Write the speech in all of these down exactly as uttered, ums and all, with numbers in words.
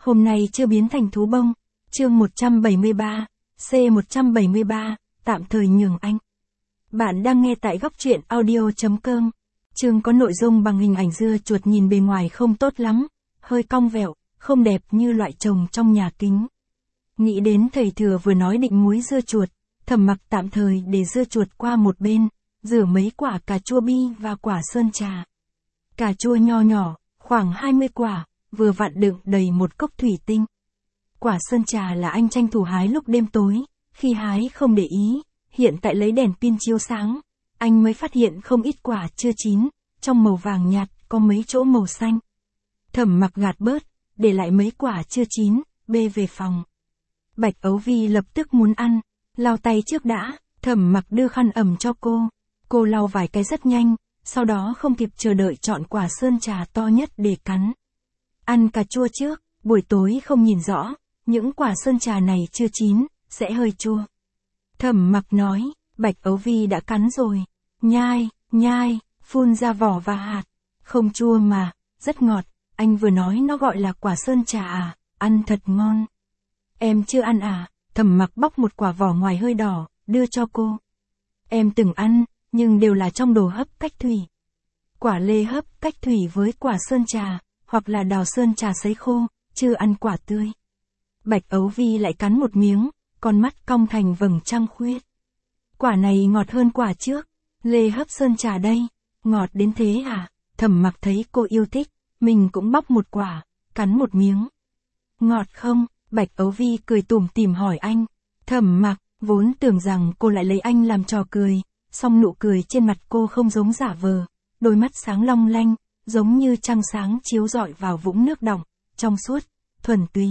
hôm nay chưa biến thành thú bông. Chương một trăm bảy mươi ba, C một trăm bảy mươi ba, tạm thời nhường anh. Bạn đang nghe tại góc truyện audio chấm com. Chương có nội dung bằng hình ảnh dưa chuột nhìn bề ngoài không tốt lắm, hơi cong vẹo, không đẹp như loại trồng trong nhà kính. Nghĩ đến thầy thừa vừa nói định muối dưa chuột, Thẩm Mặc tạm thời để dưa chuột qua một bên, rửa mấy quả cà chua bi và quả sơn trà. Cà chua nho nhỏ, khoảng hai mươi quả, vừa vặn đựng đầy một cốc thủy tinh. Quả sơn trà là anh tranh thủ hái lúc đêm tối, khi hái không để ý, hiện tại lấy đèn pin chiếu sáng, anh mới phát hiện không ít quả chưa chín, trong màu vàng nhạt có mấy chỗ màu xanh. Thẩm Mặc gạt bớt, để lại mấy quả chưa chín, bê về phòng. Bạch Ấu Vi lập tức muốn ăn, lau tay trước đã, Thẩm Mặc đưa khăn ẩm cho cô. Cô lau vài cái rất nhanh, sau đó không kịp chờ đợi chọn quả sơn trà to nhất để cắn. Ăn cà chua trước, buổi tối không nhìn rõ, những quả sơn trà này chưa chín, sẽ hơi chua. Thẩm Mặc nói, Bạch Ấu Vi đã cắn rồi. Nhai, nhai, phun ra vỏ và hạt. Không chua mà, rất ngọt, anh vừa nói nó gọi là quả sơn trà à, ăn thật ngon. Em chưa ăn à? Thẩm Mặc bóc một quả vỏ ngoài hơi đỏ, đưa cho cô. Em từng ăn, nhưng đều là trong đồ hấp cách thủy. Quả lê hấp cách thủy với quả sơn trà, hoặc là đào sơn trà sấy khô, chưa ăn quả tươi. Bạch Ấu Vi lại cắn một miếng, con mắt cong thành vầng trăng khuyết. Quả này ngọt hơn quả trước, lê hấp sơn trà đây, ngọt đến thế à? Thẩm Mặc thấy cô yêu thích, mình cũng bóc một quả, cắn một miếng. Ngọt không? Bạch Ấu Vi cười tủm tỉm hỏi anh. Thẩm Mặc vốn tưởng rằng cô lại lấy anh làm trò cười, song nụ cười trên mặt cô không giống giả vờ, đôi mắt sáng long lanh, giống như trăng sáng chiếu rọi vào vũng nước đọng, trong suốt, thuần túy.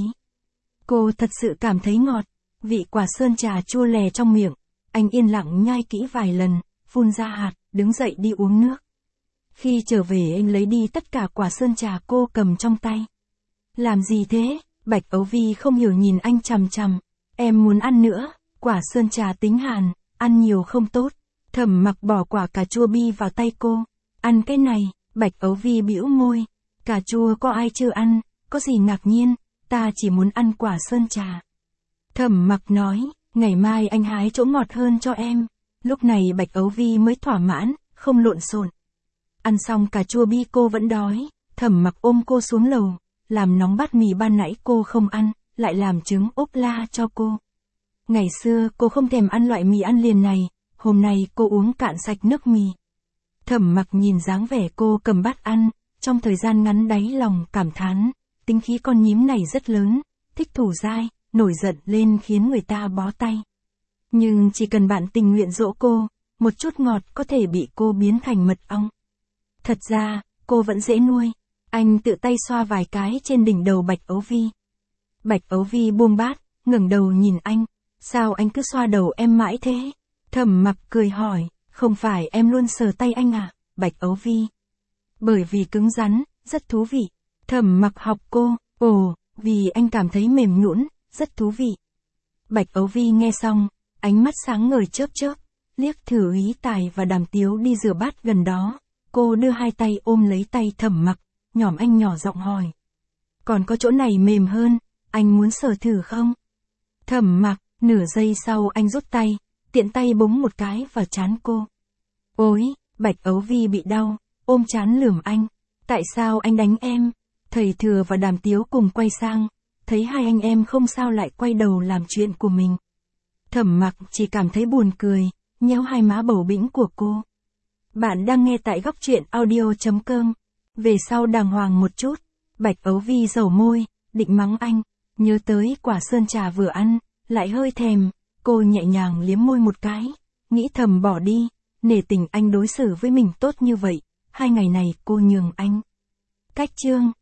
Cô thật sự cảm thấy ngọt, vị quả sơn trà chua lè trong miệng. Anh yên lặng nhai kỹ vài lần, phun ra hạt, đứng dậy đi uống nước. Khi trở về anh lấy đi tất cả quả sơn trà cô cầm trong tay. Làm gì thế? Bạch Ấu Vi không hiểu nhìn anh chằm chằm. Em muốn ăn nữa, quả sơn trà tính hàn, ăn nhiều không tốt. Thẩm Mặc bỏ quả cà chua bi vào tay cô. Ăn cái này, Bạch Ấu Vi bĩu môi. Cà chua có ai chưa ăn, có gì ngạc nhiên, ta chỉ muốn ăn quả sơn trà. Thẩm Mặc nói, ngày mai anh hái chỗ ngọt hơn cho em. Lúc này Bạch Ấu Vi mới thỏa mãn, không lộn xộn. Ăn xong cà chua bi cô vẫn đói, Thẩm Mặc ôm cô xuống lầu, làm nóng bát mì ban nãy cô không ăn, lại làm trứng ốp la cho cô. Ngày xưa cô không thèm ăn loại mì ăn liền này, hôm nay cô uống cạn sạch nước mì. Thẩm Mặc nhìn dáng vẻ cô cầm bát ăn, trong thời gian ngắn đáy lòng cảm thán, tính khí con nhím này rất lớn, thích thủ dai, nổi giận lên khiến người ta bó tay. Nhưng chỉ cần bạn tình nguyện dỗ cô, một chút ngọt có thể bị cô biến thành mật ong. Thật ra, cô vẫn dễ nuôi. Anh tự tay xoa vài cái trên đỉnh đầu Bạch Ấu Vi. Bạch Ấu Vi buông bát, ngẩng đầu nhìn anh. Sao anh cứ xoa đầu em mãi thế? Thẩm Mặc cười hỏi, không phải em luôn sờ tay anh à? Bạch Ấu Vi. Bởi vì cứng rắn, rất thú vị. Thẩm Mặc học cô, ồ, vì anh cảm thấy mềm nhũn, rất thú vị. Bạch Ấu Vi nghe xong, ánh mắt sáng ngời chớp chớp, liếc thử Ý Tài và Đàm Tiếu đi rửa bát gần đó. Cô đưa hai tay ôm lấy tay Thẩm Mặc, nhỏm anh nhỏ giọng hỏi. Còn có chỗ này mềm hơn, anh muốn sờ thử không? Thẩm Mặc, nửa giây sau anh rút tay, tiện tay búng một cái vào trán cô. Ôi, Bạch Ấu Vi bị đau, ôm trán lườm anh. Tại sao anh đánh em? Thầy Thừa và Đàm Tiếu cùng quay sang, thấy hai anh em không sao lại quay đầu làm chuyện của mình. Thẩm Mặc chỉ cảm thấy buồn cười, nhéo hai má bầu bĩnh của cô. Bạn đang nghe tại góc truyện audio chấm com. Về sau đàng hoàng một chút, Bạch Ấu Vi dầu môi, định mắng anh, nhớ tới quả sơn trà vừa ăn, lại hơi thèm, cô nhẹ nhàng liếm môi một cái, nghĩ thầm bỏ đi, nể tình anh đối xử với mình tốt như vậy, hai ngày này cô nhường anh. Cách chương